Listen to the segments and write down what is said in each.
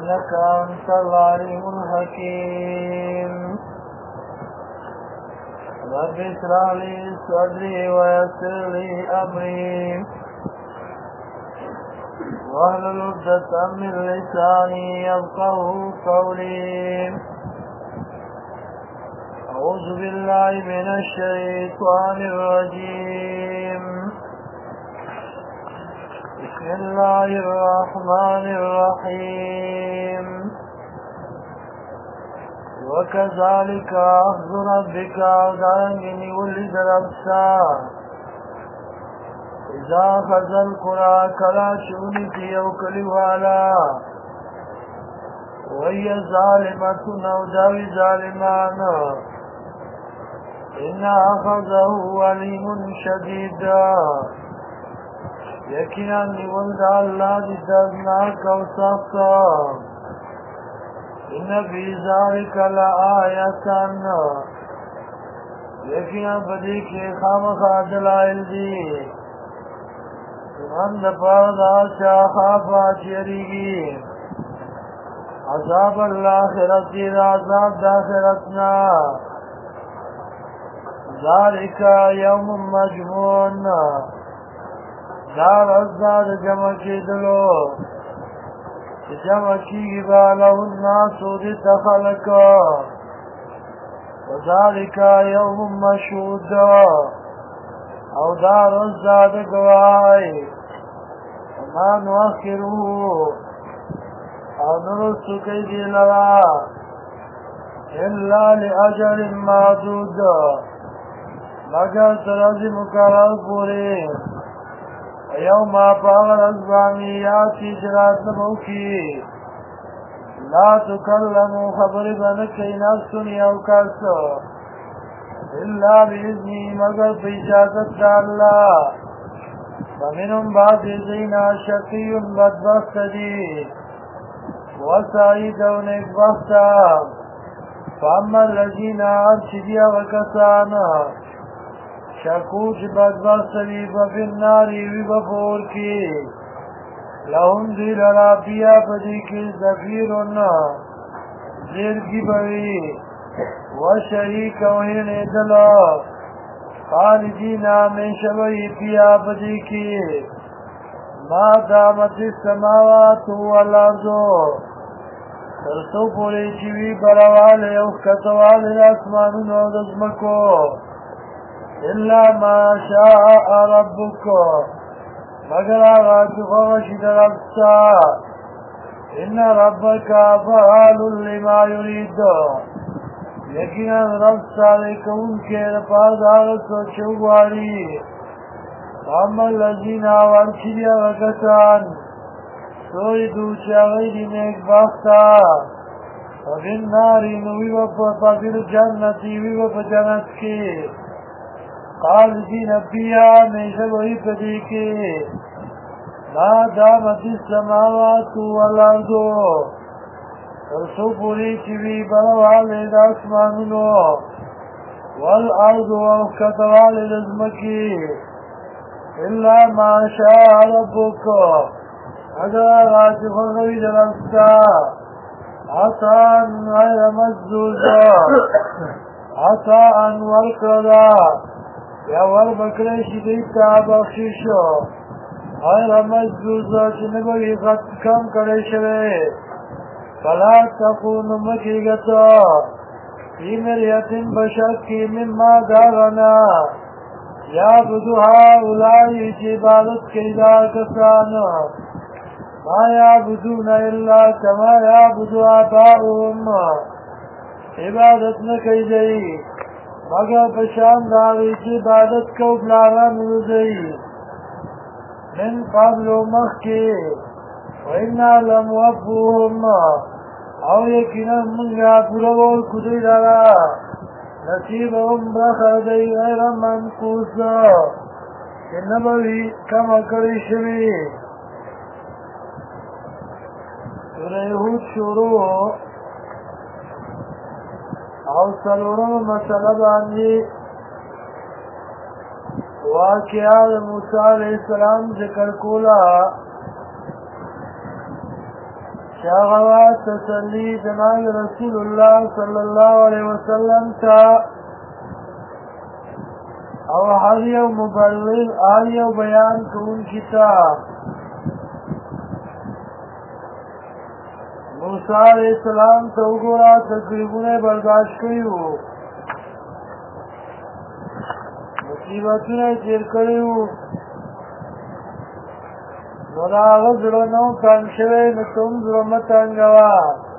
إنك أنت العليم الحكيم رب اشرح لي صدري ويسر لي أمري واحلل عقدة من لساني يفقهوا قولي أعوذ بالله من الشيطان الرجيم بسم الله الرحمن الرحيم وكذلك أخذ ربك دارنگني ولد الأبصار إذا أخذ القرى كلا شونتي أو كلوالا وهي ظالمة أو داوي ظالمان إن أخذه أليم شديد يقينا لولد الله دردناك وسخط إن في ذلك لآية يقينا بديك خامخ دلائل دي من دپاردا شاخافا چیریگی عذاب الآخرت عذاب داخرتنا ذالک یوم مجمون دار ازداد جمع کی دلو جمع کی باله الناس دیت خلق وذالک یوم مشهود او دار ازداد گوائی وما نؤخره او نرسو کی دی لرا الا لأجل معدود مگر ترازی مقرر پوری یوم پاغر ازبانیاتی جرات نموکی لا تکلمو خبر بنکی نفسن یو کس الا بإذنی مگر بیجازت دا اللہ فمنهم بعد زینا شقی بدبخت دی وسعید و نیکبخت فاما الذین ارشدیا وکسانا شکوچ بدبخت وی بفی الناری وی بفور کی لهم دیر رابیا پدی کی زفیرن زیر کی بوی وشریک وین دلا خالدین میں شوی پیا پدی کی ما دامت السماوات والارض ترسو پوری چوی بروال اوکتوال اسمانون و دزمکو الا ما شاء ربک مگر آغا چخوشی در افسا ان ربک فعال لما یرید یقینا رب سالک ان کے رپاز آغت و چوباری فاما الذین وانچدی وکسان سوی دوچا غیری نیک باختا وفی الناری نوی وفی الجنتی وی وفی جنت کی خالدین فیہا ہمیشہ وہی پدی کی ما دامت السماوات والارض ترسو پوری چوی بروالے داسمانونو والارض وکتوالے دزمکی الا ما شاء ربک اگر آغاز فرغوی درستا عطان غیر مجزوزا عطان ورکردا یا وربکرشی دیتا بخشیشو غیر مجزوزا چنگوی خط کم کرشوے فلا تکون مکیگتا فی مریتن بشکی مما داغنا یعبدها اولائی چی عبادت کیدا کسانا ما یعبدون الا کما یعبدو آباؤهم عبادت نکی جئی مگر پشان داوی چی عبادت کو بلاران روزئی من قبل مخی وإنا لموفوهم او یقینا منگا پرور کدی لرا نصیبهم برخدی غیر منقوص کہ نبوی کم کری شوی سورہ ہود شروع او سلورم مسئلہ باندی واقعہ موسیٰ علیہ السلام ذکر کولا شاغوات تسلی جناب رسول الله صلی الله علیه وسلم تا او هر یو مبلغ هر یو بیان کوونکی تا موسی علیہ السلام ته وګوره تکلیفونه برداشت کړي وو مصیبتونه تیر کړي وو نو د هغه زړه نه و تنګ شوی نو ته هم زړه مه تنګوه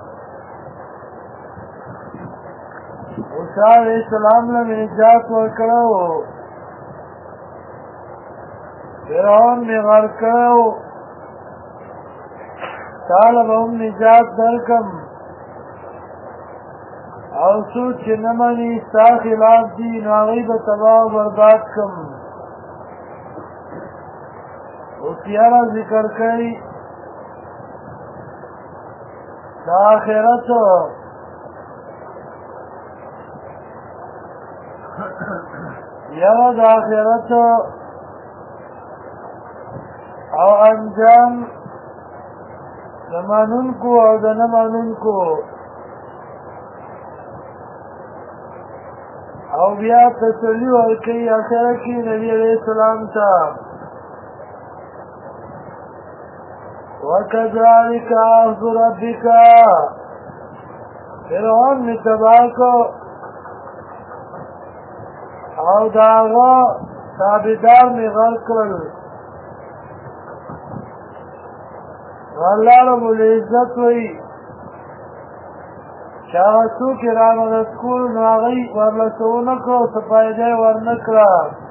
موسی علیہ السلام له مې نجات ورکړی وو فرعون مې غرق کړی وو تاله به هم نجات درکم او څوک چې نه مني ستا خلاف دي نو هغوی به تباه او برباد کړم اوسیاره ذکر کوي د آخرت یوه د آخرت او انجام د منونکو او د نه منونکو او بیا تسلي ورکوي اخره کې نبي علیه السلام ته وَكَذَلِكَ أَخْذُ رَبِّكَ فرعون می تباه کو او د هغه تابعدار می غرق کړل الله رب العزت وایي چې هغه څوک یې رامدد کړو نو هغوی ورله څه ونه کړو څه فایده یې ورنه کړه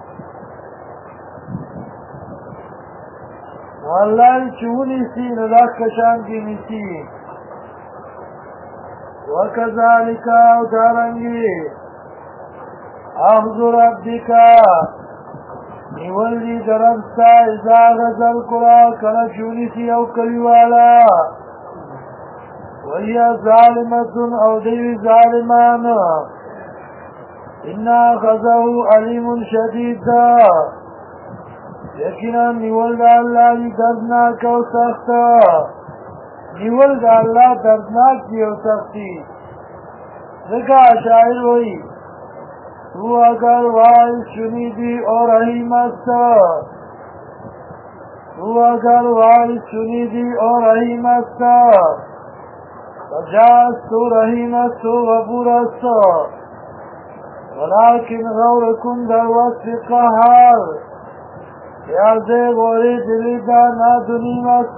والله چې ونیسي نو دا کشان کې نیسي وکذلک او دارنګې اخذ ربک نیول دي د رب ستا اذا غزل کړه کله چې ونیسي او کلیواله وهي ظالمة او دوی ظالمان انا اخذه علیم شدید یقینا نیول د الله دی دردناک او سخت نیول د الله دردناک دی او سخت دی ځکه شاعر وایي تو اگر وارث شنیدی اور رحیم است تو اگر وارث شنیدی اور رحیم است فجاز تو رحیم است و غفور است ولكن غورکم در وصف قهار یازه غوری دلی دا نادنیم است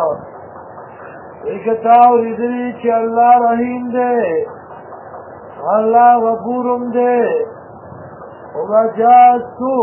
ایکتاو ریدلی چی اللہ رحیم دے اللہ غفورم دے وجاز تو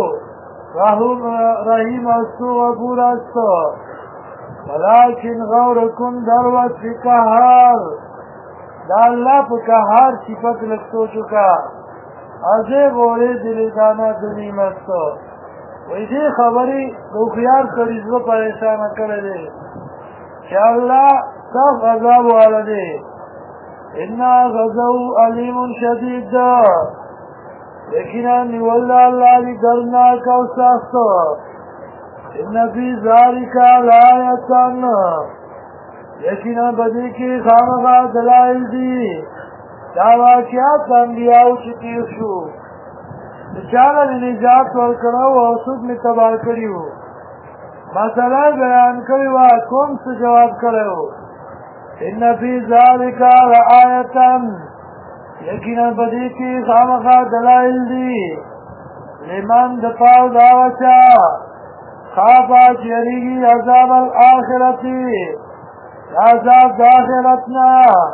رحیم است و غفور است ولكن غورکم در وصف قهار دا اللہ پا قهار صفت لکتو چکا ازے غوری دلی دا نادنیم است وی دی خبری روخیار کریزو پریشان کرده چه اللہ سخت عذاب والده انا غزو علیم شدید یقینا نیول اللہ دی درناک و سخت ان فی ذالک لآیتن یقینا بدی کی خامخا دلائل دی دا واقعات انبیاء چتیر شو چاله نجات ورکړو او څوک می تباه کړیو مثلا بیان کړیو کوم څه جواب کړو ان فی ذالک لآیة یقینا بدی کی خامخا دلائل دی لمن دپاو داوچا خافا چیریگی عذاب الاخرتی عذاب داخرتنا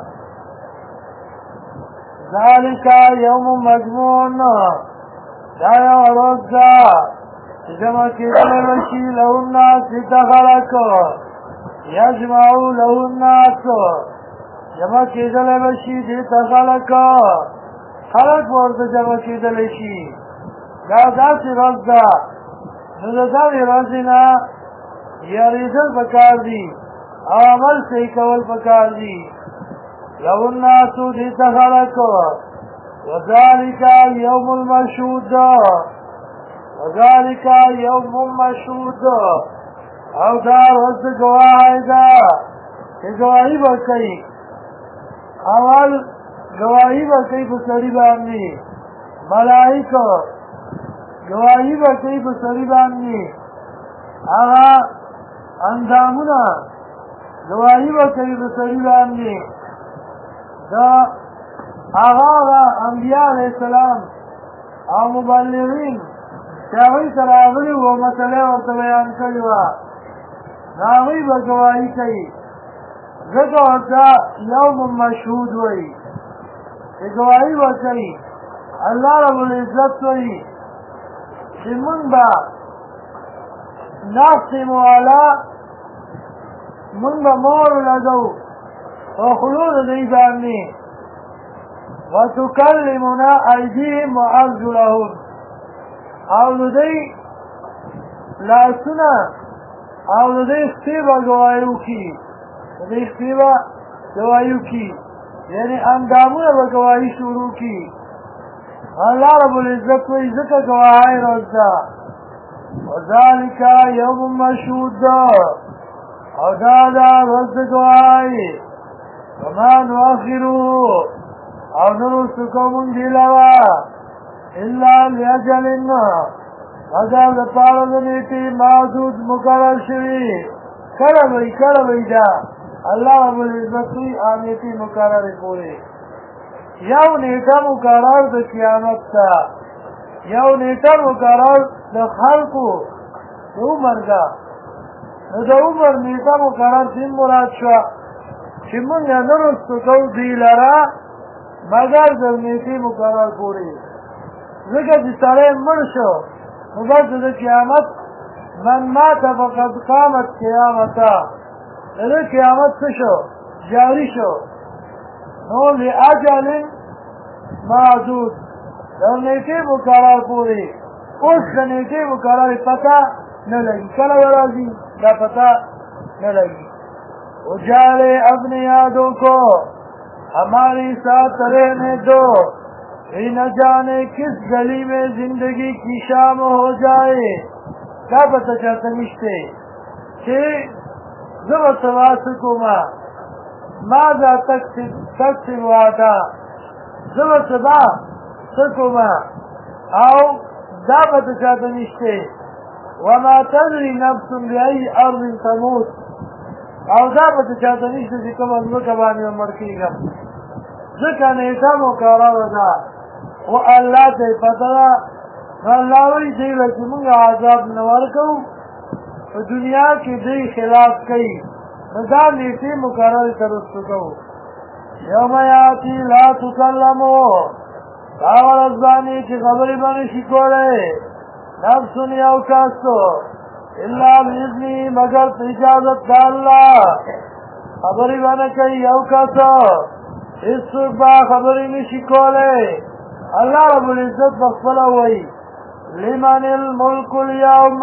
ذالک یوم مجمون دا یو روز دا چې جمع کېدلی وشي له الناس د خلک یجمعو له الناس جمع کېدلی وشي دې ته خلک ورته جمع کېدلی شي دا داسې ورځ ده نو د دغې ورځې نه یارېدل پکار دي او عمل صحیح کول پکار دي له الناس دې ته خلک وذلك يوم المشهود وذلك يوم مشهود او دا ورځ ګواهی ده چې ګواهي به کوي اول ګواهي به کوي په سړي باندې ملائکه ګواهي به کوي په سړي باندې هغه اندامونه ګواهي به کوي په سړي باندې دا هغه انبیاء علیه السلام او مبلغین چې هغوی سره راغلي وو مسله ورته بیان کړې وه هغوی به ګواهي کوي ځکه ورته یوم مشهود وایي چې ګواهي به کوي الله رب العزت وایي چې مونږ به نختم علی مونږ به مور لګو په خولو د دوی باندې وتکلمنا ایدیهم وارجلهم او د دوی لاسونه او د دوی خپې به ګواهي وکړي د دوی خپې به ګواهي وکړي یعنې اندامونه به ګواهي شروع کړي الله رب العزت وایي ځکه ګواهی ورځ ده وذلک یوم مشهود او دا ده ورځ د ګواهی وما نؤخره او نرسو کومون دی لوا الا لیجل مگر د پاره د نیټې محدود مقرر شوي کله وی دا الله رب العزت وی نیټې مقررې پورې یو نیټه مقرر د قیامت ته یو نیټه مقرر د خلقو د عمر ده نو د عمر نیټه مقرر دین مراد شوه چې مونږ نه رسو کوو دوی لره مگر د نیټې مقرر پورې ځکه چې سړی مړ شو نو بس د قیامت من مات فقد قامت قیامته د قیامت څه شو جاري شو نو لاجل معدود د نیټې مقرر پورې اوس د نیټې مقرر پته نه لګي کله راځي دا پته نه لګي اجالے اپنی یادوں کو ہماری ساتھ رہنے دو نہ جانے کس گلی میں زندگی کی شام ہو جائے کیا پتہ چلتا نشتے کہ زبر سواسکما ماذا تقسم وعدا زبر سبا سکما او دا پتہ چلتا نشتے وما تدری نفس بأي أرض تموت او دا پتہ چلتا نشتے چې کوم ځمکه باندې مړ کېږم ځکه نیټه مقرره ده و الله ته پته ده نو الله وایي دوی له چې موږ عذاب نه ورکوو په دنیا کې دوی خلاف کوي نو دا نیټې مقررې ته رسو کوو یوم یاتي لا تکلمو دا ورځ باندې چې خبرې به نشي کولی نفس یو کس الا باذنه مگر په اجازت د الله خبرې به نه کوي یو کس هیڅوک به خبرې نشي کولی اللہ رب العزت بخفلہ ہوئی لمن الملک اليوم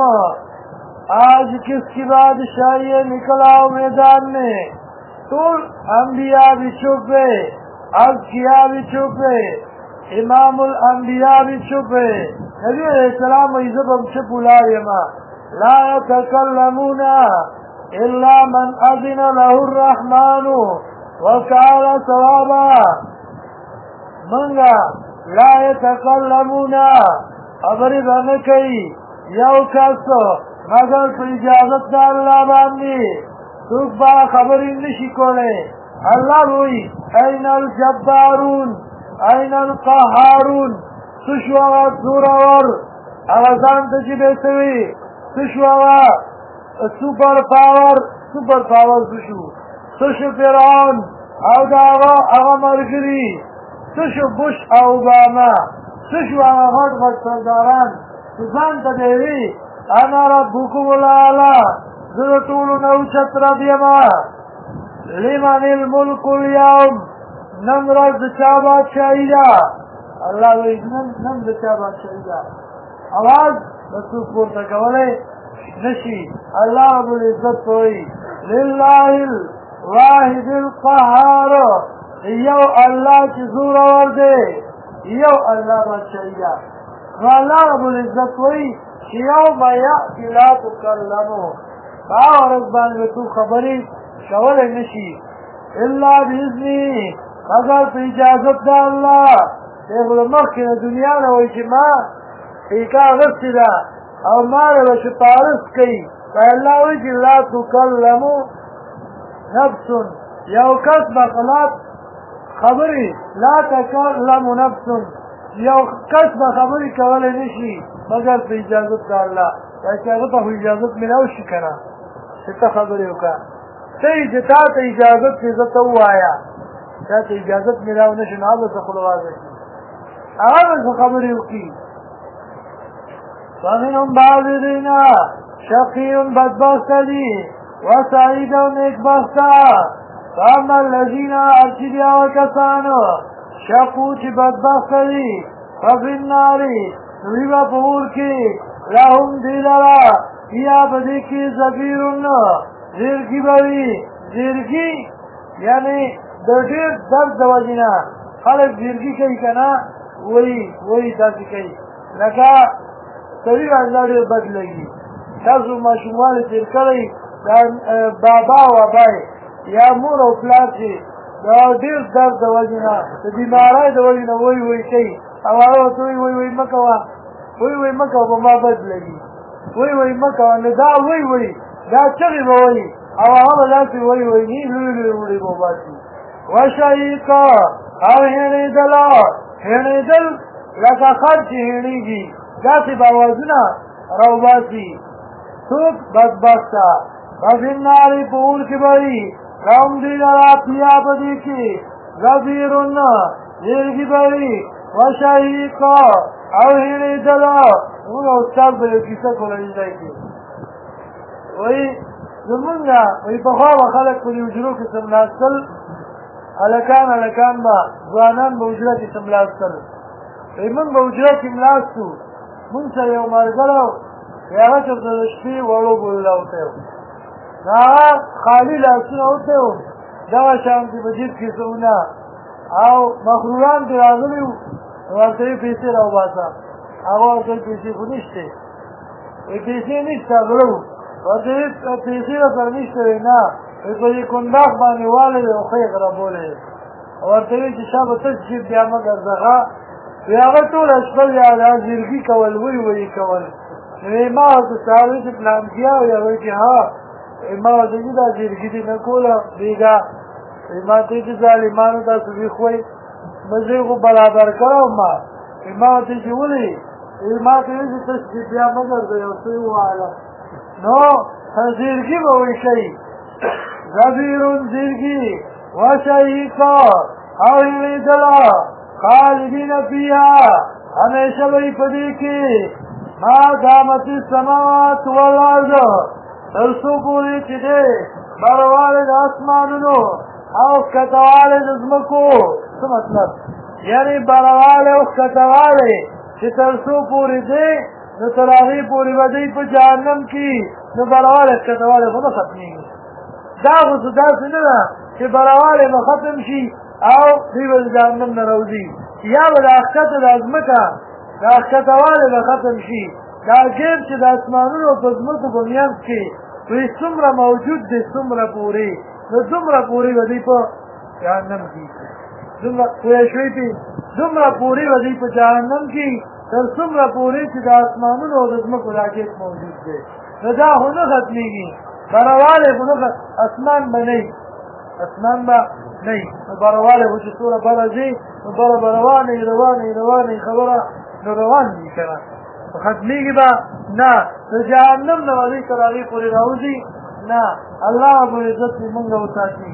آج کس کی بادشاہی نکلا میدان میں طول انبیاء بھی چھپے اذکیاء بھی چھپے امام الانبیاء بھی چھپے نبی علیہ السلام عزب ہم چھپ لائما لا يتکلمون الا من اذن له الرحمن وقال ثوابا منگا لا يتکلمون خبرې به نه کوي یو کس مگر په اجازت د الله باندې څوک به خبرې نشي کولی الله وایي این الجبارون این القهارون څه شو هغه زورور هغه ځان ته چې بیسوي څه شو هغه سوپر پاور څه شو فرعون او د هغه ملګري څه شو بوش او اوباما څه شو هغه غټ سرداران چې ځان ته دی وي انا ربکم الاعلی زه د ټولو نه اوچت رب یمه لمن الملک اليوم نن ورځ د چا بادشاهي ده الله وایي نن د چا بادشاهي ده اواز به څوک پورته کولی نشي الله رب العزت وایي لله الواحد القهار یو الله چې زورور دی یو الله بادشاهي ده نو الله رب العزت وایي چې یوم یأتي لا تکلمو په هغه ورځ باندې به څوک خبرې کولی نشي الا باذنه مگر په اجازت د الله. دی خو د مخکې د دنیا نه وایي چې ما ټیکه اخیستې ده او ما له به سپارښت کوي. الله وایي چې لا تکلمو نفس یو کس به خبرې لا تکلم نفس یو کس به خبرې کولی نشي مگر په اجازت د الله. چې هغه ته خو اجازت میلاو شي که نه چې ته خبرې وکړه. ته چې تا ته اجازت چې زه ته ووایه تا ته اجازت میلاو نه شي نو هغه به څه خوله وازه شي هغه به څه خبرې وکړي. فمنهم بعض شقي بدبخت دي وسعيد نېکبخت. فاما الذين ارشدوا وكسانو شقو چې بدبخت دي ففي النار دوی به په اور کې لهم دی لرا یا په دې کې زفیرون زیرګي به وي. زیرګي یعنې د ډېر درد د وجې نه خلک زیرګي کوي که نه وایي داسې کوي لکه سړي راځه ډېر بد لګي. تاسو ماشوموالی تېر کړی بابا او ابای یا مور او پلار چې د ډېر درد د وجې نه د بیمارۍ د وجې نه وایي کوي او هغه ورته وایي مه کوه وایي مه کوه په ما بد لګي وایي مه کوه نو دا وایي دا چغې به وایي او هغه به داسې وایي نی لوی لوی وړي به وباسي. وشهیقه او هېڼېدل لکه خر چې هېڼېږي داسې به اوازونه راوباسي. څوک بدبخته ففي النار په اور کې به وي لهم دوی لرا فیها په دې کې زفیرون زیرګي به وي وشهیقه او هېڼېدل. موږ استاد به یو کیسه کوله دې ځای کې وایي زمونږ وایي پخوا به خلک په دې حجرو کې څملاستل هلکان به ځوانان به حجره کې څملاستل. وایي موږ به حجره کې ملاستو مونږ سره یو ملګری و هغه چېرته د شپې وړو ګلو راوتی و نو هغه خالي لاسونه وتی و دغه شانتې په جیب کې څهونه او مخروران پرې راغلي وو نو ورته یې پیسې راوباسه هغه ورته ویل پیسې خو نشته وایي پیسې نشته غله و ورته ویل پیسې راسره نشته وایي نه وایي په دې کنداق باندې والې او ښه یې غربولی ورته ویل چې شابه تش جیب بیا مه ګرځه وی هغه ټوله شپه بیا دا زیرګي کول وایي کول نو ما ورته سهار وایي چې پلانتیا وایي هغه وایي چې ها ما ورته چې دا زیرګي دې نه کوله بېګا وایي ما ته چې ظالمانو تاسو ویښ وایي مزې خو برابر کړی ما ما ورته چې ولې ما ته وایي چې تش جیب بیا مه ګرځه یو څه یې ووهله نو زیرګي به وایي کوي زفیرون زیرګي وشهیقه او هېڼېدله خالدین فیها همیشه به په دې کې ما دامت السماوات والارض تر څو پورې چې دی بروالی د اسمانونو او ښکتوالی د ځمکو. څه مطلب یعنې بروالی او ښکتوالی چې تر څو پورې دی نو تر هغې پورې به دی په جهنم کې نو بروالی ښکتوالی خو نه ختمېږي. دا خو څه داسې نه ده چې بروالی به ختم شي او دوی به د جهنم نه راوځي یا به دا ښکته دا ځمکه دا ښکتوالی به ختم شي دا ګیب چې د اسمانونو په ځمکو په منځ کې وایي څومره موجود دی څومره پورې نو دومره پورې به دوی په جهنم کې دومره پوه شوئ پې دومره پورې به دوی په جهنم کې تر څومره پورې چې د اسمانونو او د ځمکو دا ګیب موجود دی نو دا خو نه ختمېږي بروالی خو نه اسمان به نه اسمان به نه نو بروالی خو چې څومره بره ځي نو بره به روانې خبره نو روان دي که نه ختمېږي به نه د جهنم نه به دوی تر هغې پورې راوځي نه الله ربالعزت دې موږ وساتي.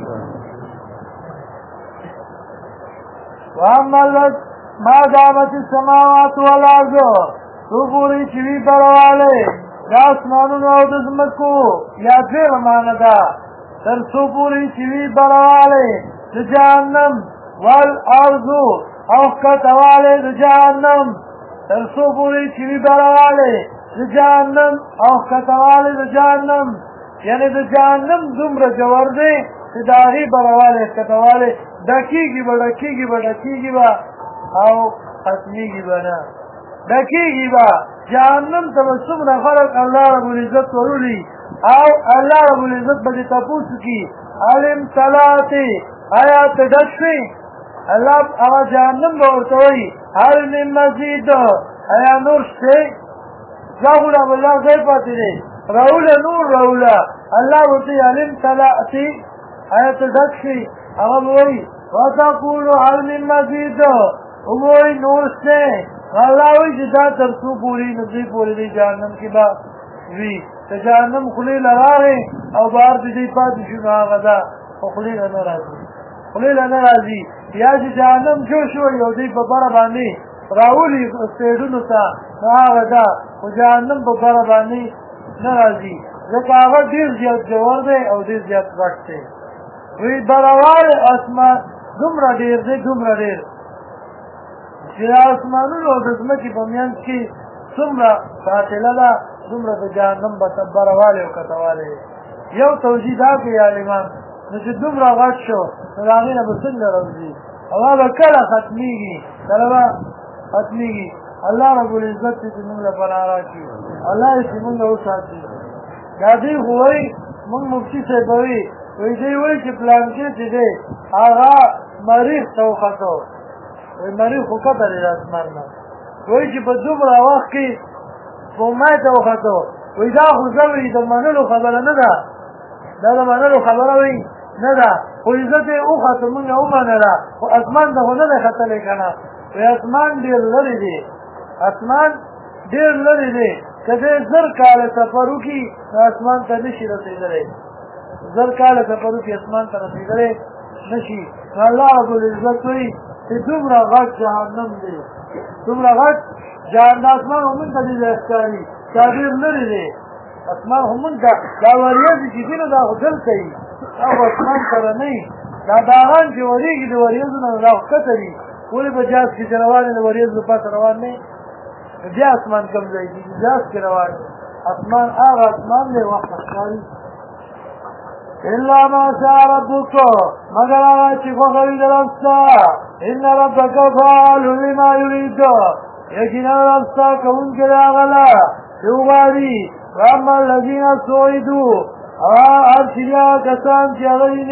واما ما دامت السماوات والارض څو پورې چې وي بروالی د اسمانونو او د ځمکو یا دویمه معنه ده تر څو پورې چې وي بروالی د جهنم والارض او ښکتوالی د جهنم تر څو پورې چې وي بروالی د جهنم او ښکتوالی د جهنم یعنې د جهنم دومره جوړ دی چې د هغې بروالی ښکتوالی ډکېږي به او ختمېږي به نه ډکېږي به جهنم ته به څومره خلک الله ربالعزت ورولي او الله ربالعزت به دې تپوس وکړي علم تلاتی آیات ڈکشوی اللہ اما جہنم بورتوئی حل من مزید آیا نور شتے زاغولا باللہ غیر پاتی دے رولا نور رولا اللہ بورتی علم تلاتی آیات ڈکشوی اما بوئی وَتَقُولُ حل من مزید بوئی نور شتے اللہ وی جدا ترسو پوری نزی پوری دی جہنم کی بات وی جهنم خلی لراغی او بار دی پاتی شو ناغدا او خلی لنرازی یا چې جهنم جوش وی او دی پا برا بانی راولی استیدونو تا ناغدا او جهنم پا برا بانی نرازی ذکا آغا دیر زیاد جوار دی او دیر زیاد رکھ دی وی براوال اسمان دمرا دیر دی دمرا دیر چې اسمانونو دزمکی پمیانس کی سمرا فاطله دا دومره د جهنم به بروالی او کتوالی یو توجیه دا کوي عالمان نو چې دومره غټ شو نو د هغې نه به څنګه راوځي هغه به کله ختمېږي کله به ختمېږي الله ربالعزت چې موږ له پناه راکړي الله یې چې موږ وساتي دا دوی خو وایي موږ مفتي صاحب به وایي دوی وایي چې پلانکې چې دی هغه مریخ ته وختو وایي مریخ خو کته دی د اسمان نه وایي چې په دومره وخت کې قومای ته وختو وی دا خو زوی د منلو خبره نه ده دا د منلو خبره وی نه ده خو عزت یې وختو مونږ یې ومنله خو اسمان ته خو نه دی ختلی که نه وی اسمان ډېر لرې دی اسمان ډېر لرې دی که دی 1000 کاله سفر وکړي نو اسمان ته نشي رسېدلی 1000 کاله سفر وکړي اسمان ته رسېدلی نشي نو الله ربالعزت وایي چې دومره غټ جهنم دی دومره غټ جهنم اسمان همون ته دی ښکاري دا ډېر لرې دی اسمان همون ته دا وریځې چې دي نو دا خو دلته وي دا خو اسمان سره نه وي دا داغان چې وریږي د وریځو نه دا خو ښکته دي ولې په جاز کې چې روان د وریځو د پاسه روان نه بیا اسمان کم ځای کېږي جاز کې روان اسمان هغه اسمان دی وخت ښکاري إلا ما شاء ربك مگر هغه چې خوښوي د رب ستا إن ربك فعال لما يريد یقینا رب ستا کوونکی د هغه له چې وغواړي واما الذین سعدوا هر چې دي هغه کسان چې هغه دي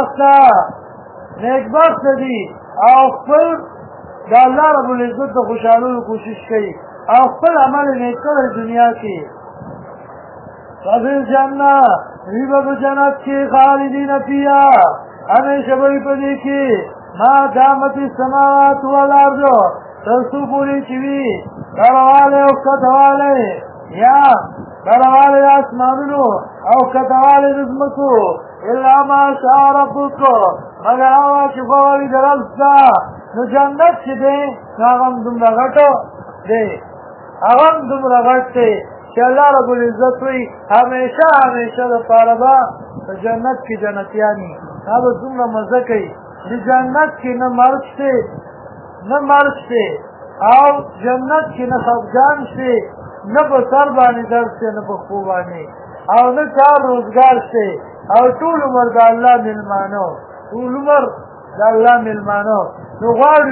نیکبخته دي او خپل د الله ربالعزت د خوشحالولو کوشش کوي او خپل عمل نیک کړی دنیا کې ففي الجنة ویبا په جنت کې خالدین فیها همیشه به وي په دې کې ما دامت السماوات والارض تر څو پورې چې وي کړهوالی او کټهوالی یا کړهوالی د اسمانونو او کټهوالی د ځمکو الا ما شاء ربک مګر هغه چې غواړي د رب ستا نو جنت چې دی نو هغه هم دومره غټ دی هغه هم دومره غټ دی چې الله ربالعزت وایي همیشه دپاره به په جنت کې جنتیان وي دا به دومره مزه کوي د جنت کې نه مرګ شته نه مرګ شته او جنت کې نه خفګان شته نه په سر باندې درد شته نه په خپو باندې او نه کار روزګار شته او ټول عمر د الله مېلمانه ټول عمر د الله مېلمانه نو غواړو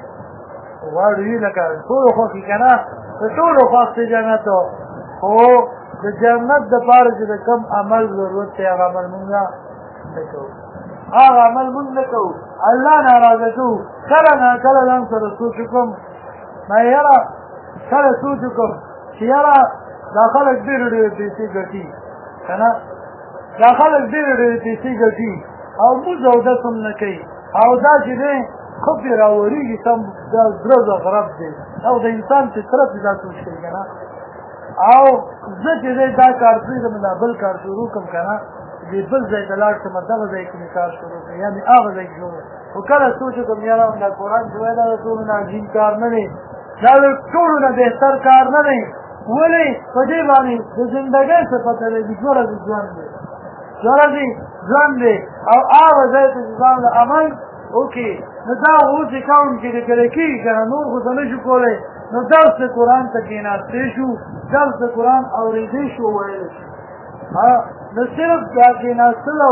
یې لکه ټولو خوښي که نه د ټولو خوښ دی جنت خو د جنت دپاره چې د کوم عمل ضرورت دی هغه عمل مونږ نه کوو هغه عمل مونږ نه کوو الله ناراضه کوو کله ناکله ځان سره سوچ وکړم ما یاره کله سوچ وکړم چې یاره دا خلک ډېرې پیسې ګټي که نه دا خلک ډېرې پیسې ګټي او مونځ اودس هم نه کوي او دا چې دی خو پرې راورېږي سم دا زړه زغرب دی او د انسان فطرت دا سوچ کوي که نه او زه چې دی دا کار پرېږدم دا بل کار شروع کړم که نه دې بل ځای ته لاړ شم دغه ځای کې مې کار شروع کړم یعنې هغه ځای کې شروع خو کله سوچ وکړم یاره دا قرآن چې وایي دا د ټولو نه عظیم کار نه دی دا د ټولو نه بهتر کار نه دی ولې په دې باندې د زندګۍ څه پته لګي 2 ورځې ژوند دی 2 ورځې ژوند دی او هغه ځای ته چې ځان له عمل وکړي نو دا اوس اکاونټ کې لیکلی کېږي که نه نور خو څه نه شو کولی نو درس د قرآن ته کېناستې شو درس د قرآن اورېدی شو ویلی شو نو صرف دا کېناستل او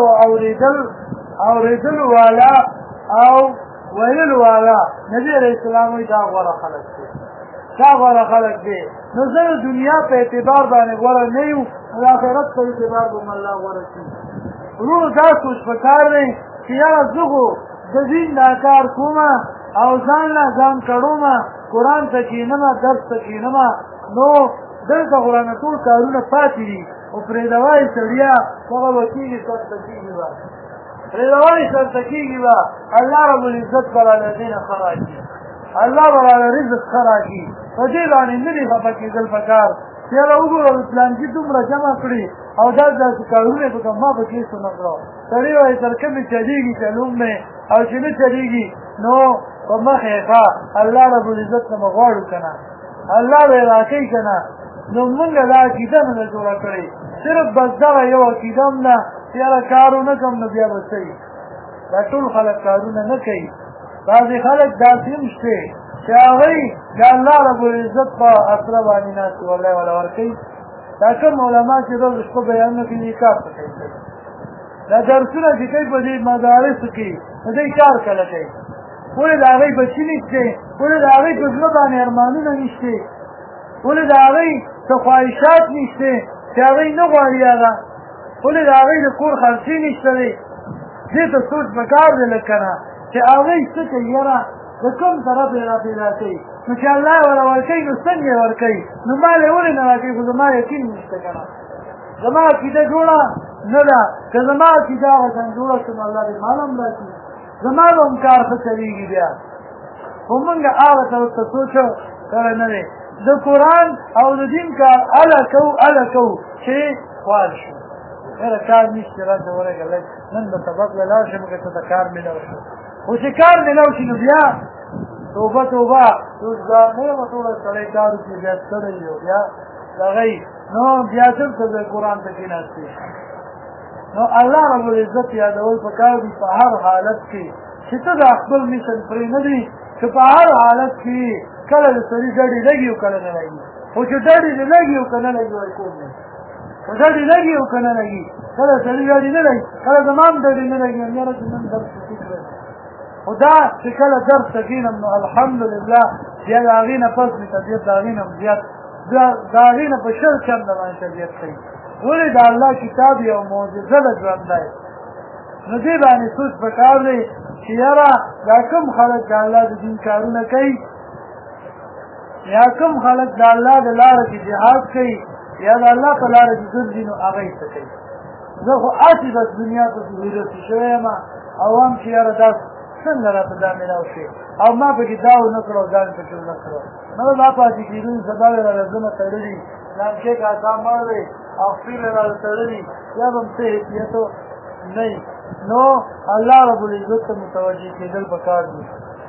اورېدل والا او ویل والا نبي علیه السلام وایي دا غوره خلک دی دا غوره خلک دی نو زه د دنیا په اعتبار باندې غوره نه یو د آخرت په اعتبار به م الله غوره کړي ورونو دا سوچ پکار دی چې یاره زه خو د دین دا کار کومه او ځان له ځان کړومه قرآن ته کښېنمه درس ته کښېنمه نو دلته خو رانه ټول کارونه پاتې دي خو پرېږده وایي سړیا دغه به کېږي سرته کېږي به پرېږده وایي سرته کېږي به الله ربالعزت به راله دې نه ښه راکړي الله به راله رزق ښه راکړي په دې باندې نه دي خفه کېدل پکار چې یاره وګوره پلانکي دومره جمع کړي او داسې کارونه یې پکې ما پکې څه نه کړه سړی وایي تر کومې چلېږي چلوم مې او چې نه چلېږي نو په مخ یې ښه الله ربالعزت نه به غواړو که نه الله به یې راکوي که نه نو مونږ دا عقیده نه ده جوړه کړې صرف بس دغه یو عقیده هم نه چې یاره کار ونه کړم نو بیا به څه دا ټول خلک کارونه نه کوي بعضې خلک داسې هم شته چې هغوی د الله ربالعزت په اسره باندې ناست والله والا ورکوي دا کوم علما چې روز شپه بیانونه کوي دې کار څه کوي دا درسونه چې کوي په دې مدارسو کې نو دوی کار کله کوي ولې د هغوی بچي نشته ولې د هغوی په زړه باندې ارمانونه نشته ولې د هغوی څه خواهشات نشته چې هغوی نه غواړي هغه ولې د هغوی د کور خرچې نشته دی دې ته سوچ پکار دی لکه نه چې هغوی څه کوي یاره د کوم طرف یې را پیدا کوي نو چې الله یې ورله ورکوي نو څنګه یې ورکوي نو مال یې ولې نه راکوي خو زما یقین نشته که نه زما عقیده جوړه نه ده که زما عقیده هغه څنګه جوړه شم الله دې مال هم راکړي زما به هم کار ښه چلېږي بیا خو مونږ هغه ته ورته سوچ کړی نه دی د قرآن او د دین کار اله کوو چې خوال شو یاره کار نشته راته ورېږه لږ نن به سبق له لاړ شم که څه ته کار میلاو شو خو چې کار میلاو شي نو بیا توبه روزګار نه یم ټوله سړی کار وکړي بیا ستړی یو بیا دغی نو بیا چېرته د قرآن ته کېناستې نو الله ربالعزت یادول پکار دي په هر حالت کې چې ته د خپل میشن پرې نه دي چې په هر حالت کې کله د سړي ډډې لګي او کله نه لګي خو چې ډډې دې لګي او که نه لګي وایي کوم دی خو ډډې لګي او که نه لګي کله سړي ډډې نه لګي کله زما هم ډډې نه لګي یاره چې نن درس وکړی خو دا چې کله درس ته کښېنم نو الحمدلله بیا د هغې نه پس مې طبیعت د هغې نه زیات د هغې نه په شل چنده باندې طبیعت کوي ولې د الله کتاب یو معجزه ده ژوندی نو دې باندې سوچ پکار دی چې یاره دا کوم خلک د الله د دین کارونه کوي یا کوم خلک د الله د لاره کې جهاد کوي یا د الله په لاره کې ګرځي نو هغه یې څه کوي زه خو هسې بس دنیا ته ضرورتي شوی یم عوام چې یاره دا څنګه راته دا میلاو شي او ما پکې دا ونه کړو دا مې پکې ونه کړو نه به دا پاتې کېدو سبا به راله زمه تړلي لانکې کاکا مړ دی او خپې به راله تړلي یا به هم څه حیثیتو نه نو الله ربالعزت ته متوجه کېدل پکار دي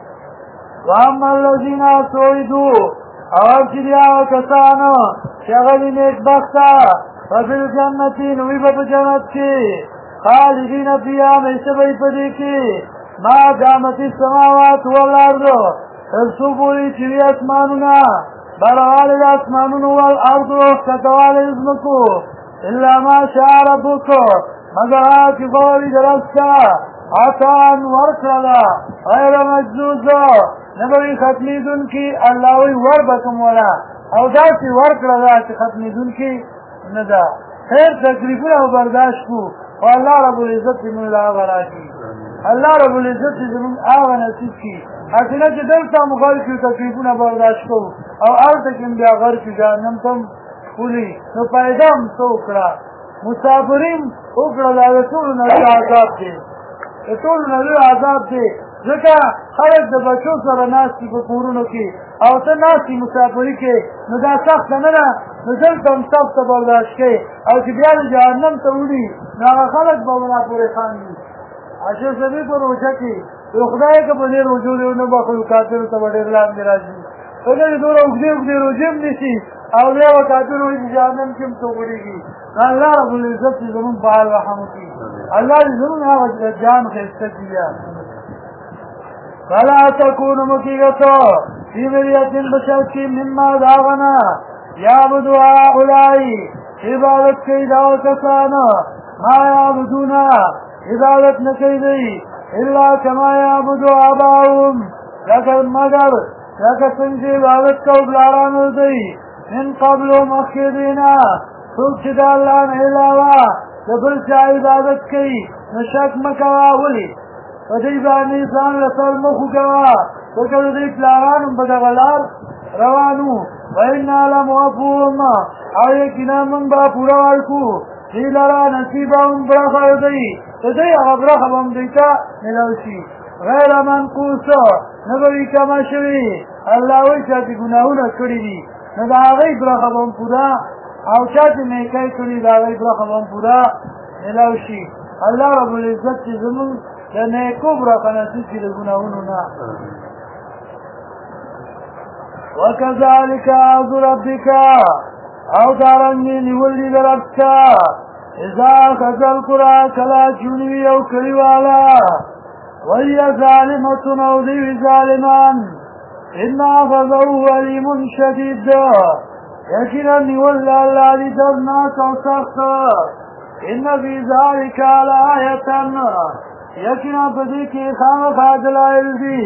واما الذین سعدوا او چې دي هغه کسانو چې هغه دي نیکبخته ففي الجنة نوی به په جنت کې خالدین فیها همیشه به یې په دې کې ما دامت السماوات والارض تر څو پورې چې وي اسمانونه بړوالی د اسمانونو والارض ښکتوالی د ځمکو الا ما شاء ربک مگر هغه چې غواړي د رب ستا عطاء ورکړه ده غیر مجزوزه نه به وي ختمېدونکي الله وایي ور به کوم وله او داسې ورکړه ده چې ختمېدونکي نه ده خیر تکلیفونه به برداشت کړو خو الله ربالعزت دې موږ له هغه راکړي الله ربالعزت دې زموږ هغه نصیب کړي هسې نه چې دلته هم غر کړو تکلیفونه برداشت کوو او هلته کې هم بیا غر کړو جهنم ته هم ولي نو پیدا هم څه وکړه مسافرین وکړه دا د ټولو نه لوی عذاب دی د ټولو نه لوی عذاب دی ځکه خلک د بچو سره ناست دي په کورونو کې او ته ناست یې مسافري کې نو دا سخته نه ده نو دلته هم سخته برداشت کوې او چې بیا د جهنم ته وړي نو هغه خلک به ورا پورې خاندي اشرف صدیق په روژه کې نو خدای که په دې روژو دې ونه بخلو کافرو ته به ډېر لاندې را ځي په دې دومره اوږدې روژې هم نیسي او بیا به کافر وایي چې جهنم کې هم څوک وړېږي الله ربالعزت دې زمونږ په حال رحم وکړي الله دې زمونږ هغه جان ښایسته کړي بیا فلا تكونوا مكيغتو في مرية بشرك مما داغنا يعبدوا هؤلاء عبادت كيدا وكسانا ما يعبدونا عبادت نكيدي إلا كما يعبدوا آباؤهم لكن مگر لکه څنګه چې عبادت کوو پلارانو دوی من قبل مخکې دینا څوک چې د الله نه علاوه د بل چا عبادت کوي نو شک مه کوه ولې په دې باندې ځان له سر مه خوږوه ځکه د دوی پلاران هم په دغه لار روان وو وإنا لموفوهم او یقینا موږ به پوره ورکړو دوی لره نصیبه هم برخه د دوی د دوی هغه برخه به هم دوی ته میلاو شي غیر منقوص نه به وي کمه شوي الله وایي چا چې ګناهونه کړي دي نو د هغوی برخه به هم پوره او چا چې نیکۍ کړي د هغوی برخه به هم پوره میلاو شي الله رب العزت چې زمونږ د نیکو برخه نصیب کړي د ګناهونو نه وكذلك أخذ ربك او دارنگی نیولی لربتا اذا أخذ القرى کلا چونوی او کلیوالا وهي ظالمة او دیوی ظالمان ان أخذه علیم شدید یقینا نیول اللہ دی درناک او سخت ان فی ذلك لآیة یقینا پدی کی خامخا دلائل دی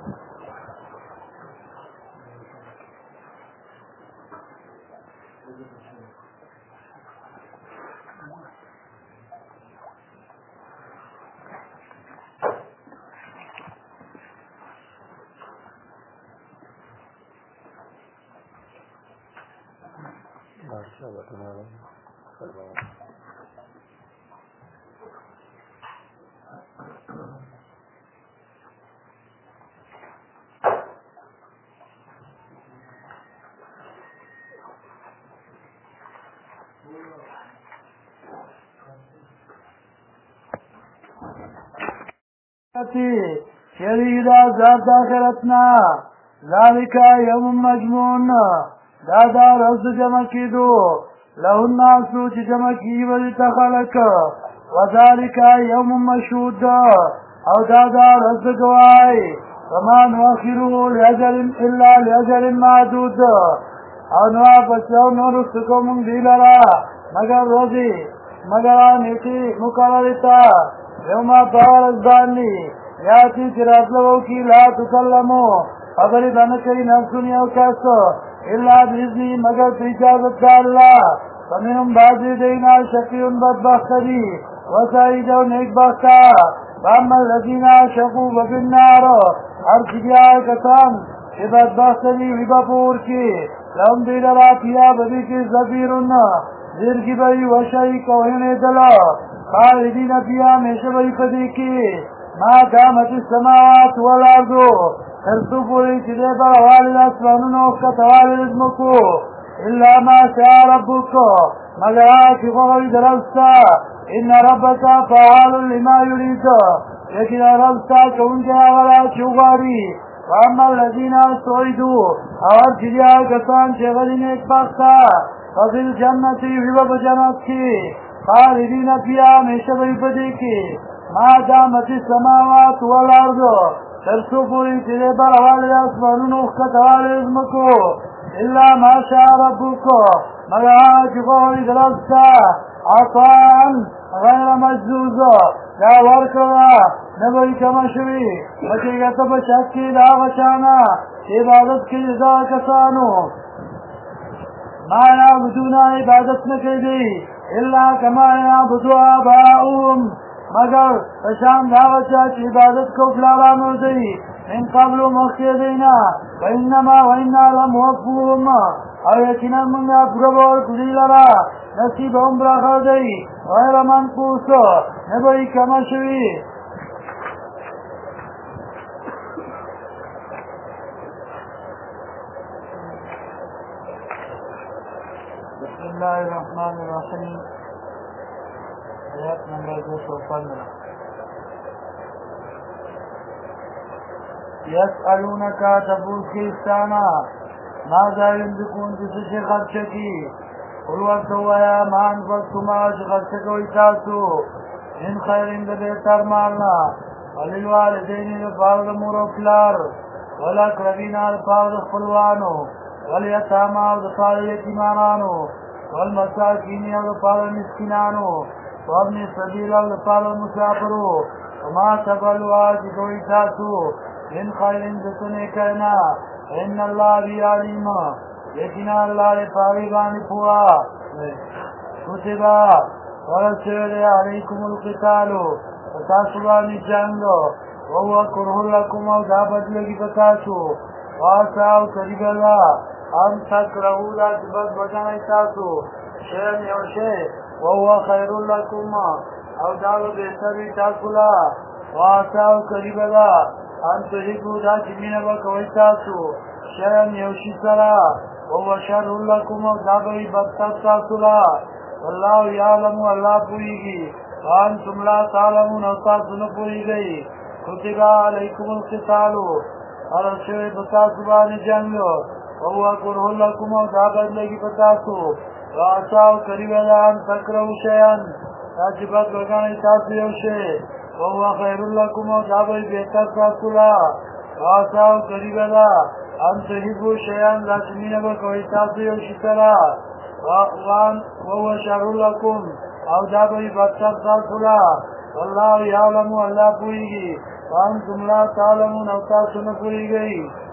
شرید ذات آخرتنا ذالک یوم مجمون دادا رز جمع کی دو لہن ناسو چی جمع کی ولی تخلق وذالک یوم مشهود او دادا رز گوائی وما نؤخرو لأجل الا لأجل معدود او نوافسو نورستکو من دیلرا مگر رضی مگر آنیتی مقررتا یوما باورز بانی یاتی چراتلو کی لا تکلمو خبری بنکری نفسونی او کسو الا بإذنی مگر تجازت دا اللہ فمنهم بعضی دینا شقیون بدبخت دی وسعیدو نیک بختا فاما الذین شقو وفی النار ہر چگیا کسان چی بدبخت دی ویبپور کی لهم دیل راتیا بدی کی زفیرن زیر کی بئی وشئی کوہن دلا خالدین فیها ہمیشہ بئی پدی کی ما دامت السماوات والارضو ترسو پوری چیزے پر حوالد اسمانون اوکت حوالد ازمکو الا ما شاء ربکو مگر آتی خوی درستا ان ربکا فعال لما یرید لیکن ربستا کونکے آغلا چوغاری واما الذین سعیدو اور چیزیا کسان چیغلی نیک بختا ففی الجنتی ویبب جنت کی خالدین فیها ہمیشہ بئی پدی کی ما دامت السماوات والارض ترسو پوری چیزے پر حوالد اسمانون اخت حوالد ازمکو الا ما شاء ربکو مگر آج خوی درستا عطان غیر مجزوز دا ورکرا نبوی کمشوی بچیگتا بچکی دا غشانا عبادت کی جزا کسانو ما یعبدونا عبادت نکیدی الا کما یعبدو آباؤهم مگر پشان داغچا چی عبادت کو فلارانو دی من قبل مخی دینا وإنما وإنا لموفوهم او یقینا منگا پربور کدی لرا نصیب هم برخر دی غیر منقوص نبوی کمشوی بسم الله الرحمن الرحیم آیات نمبر 215 یسألونکا تبوس کی استانا ماذا ينفقون جسے خرچ کی قل وقتوایا مان فقتما خرچ کوئی تاسو ان خیر اند بہتر مالنا وللوالدین لپاره مور او پلار والاقربین لپاره خپلوانو والیتاما لپاره یتیمانانو والمساکین لپاره مسکینانو وابن السبیل لپاره مسافرو وما تفعلوا کوئی تاسو ان خیر دسنے کرنا ان اللہ بھی علیم یقینا اللہ نے پاوی بانی پوا کتبا ورسول علیکم القتالو فتاسبانی جنگو وهو کرہ لکم او دا بدلگی بتاسو واساو قریب اللہ ہم تک رہو دا جبت بجانا تاسو شیئن یوشے وهو خیر لکم او داو بہتری تاسولا واساو قریب اللہ ہم تحبو دا جمین بکوی تاسو شیئن یوشی سرا وهو شر لکم او دا بہی بدتر تاسولا واللہ یعلم اللہ پوئیگی وانتم لا تعلمون اوتاسو نپوئیگئی کتبا علیکم القتالو ارشوی بتاسبان جنگو وهو کرہ لکم او دا بدلگی بتاسو واساو قریب الان تکرہو شیئن تاجبت بگانی تاسو یوشے وهو خیر لکم او دا بہی بہتر تاسولا واساو قریب الان ان تحبو شیئن لازمین بکوی تاسو یوشی ترا وهو شر لکم او دا بہی بدتر تاسولا واللہ یعلم اللہ پوئیگی وانتم لا تعلمون او تاسو نپوئیگئی